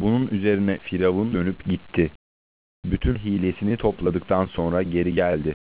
Bunun üzerine Firavun dönüp gitti. Bütün hilesini topladıktan sonra geri geldi.